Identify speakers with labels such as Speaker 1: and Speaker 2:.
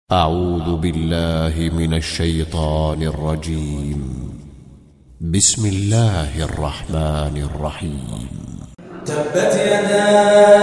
Speaker 1: أعوذ بالله من الشيطان الرجيم. بسم الله الرحمن الرحيم.
Speaker 2: تبت يدا